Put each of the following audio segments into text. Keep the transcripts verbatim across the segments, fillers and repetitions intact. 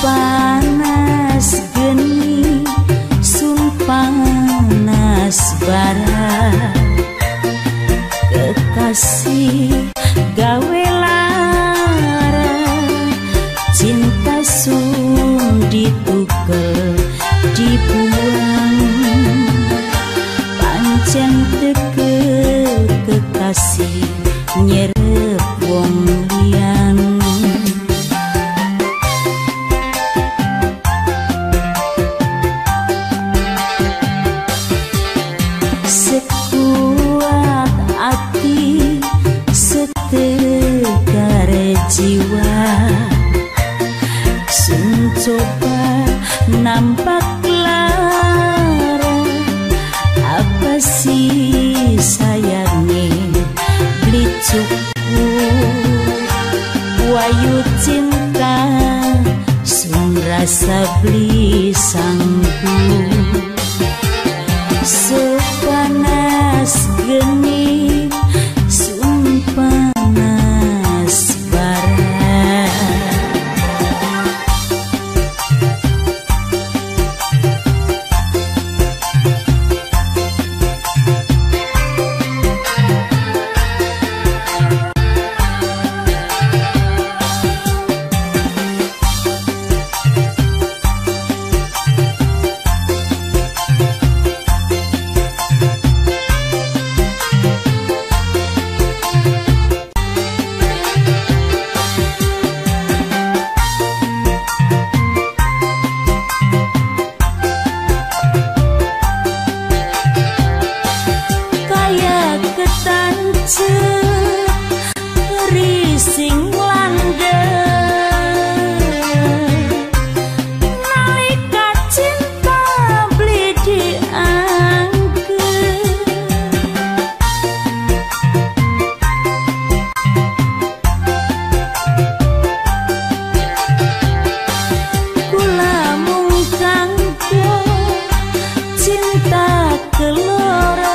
panas geni sun panas bara kekasih gawe lara cinta sun ditukel dibuang pancen teke kekasih nyerep wong liyan sekuat hati setegar jiwa sun coba nampak lara apa sih sayangnya beli cukup wayu cinta sun rasa beli sanggup sepanas geni sun panas bara rising landep nalika cinta beli diangket kula mung kanggo cinta keloro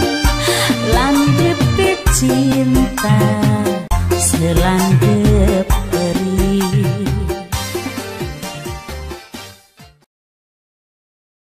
landep cinta selandep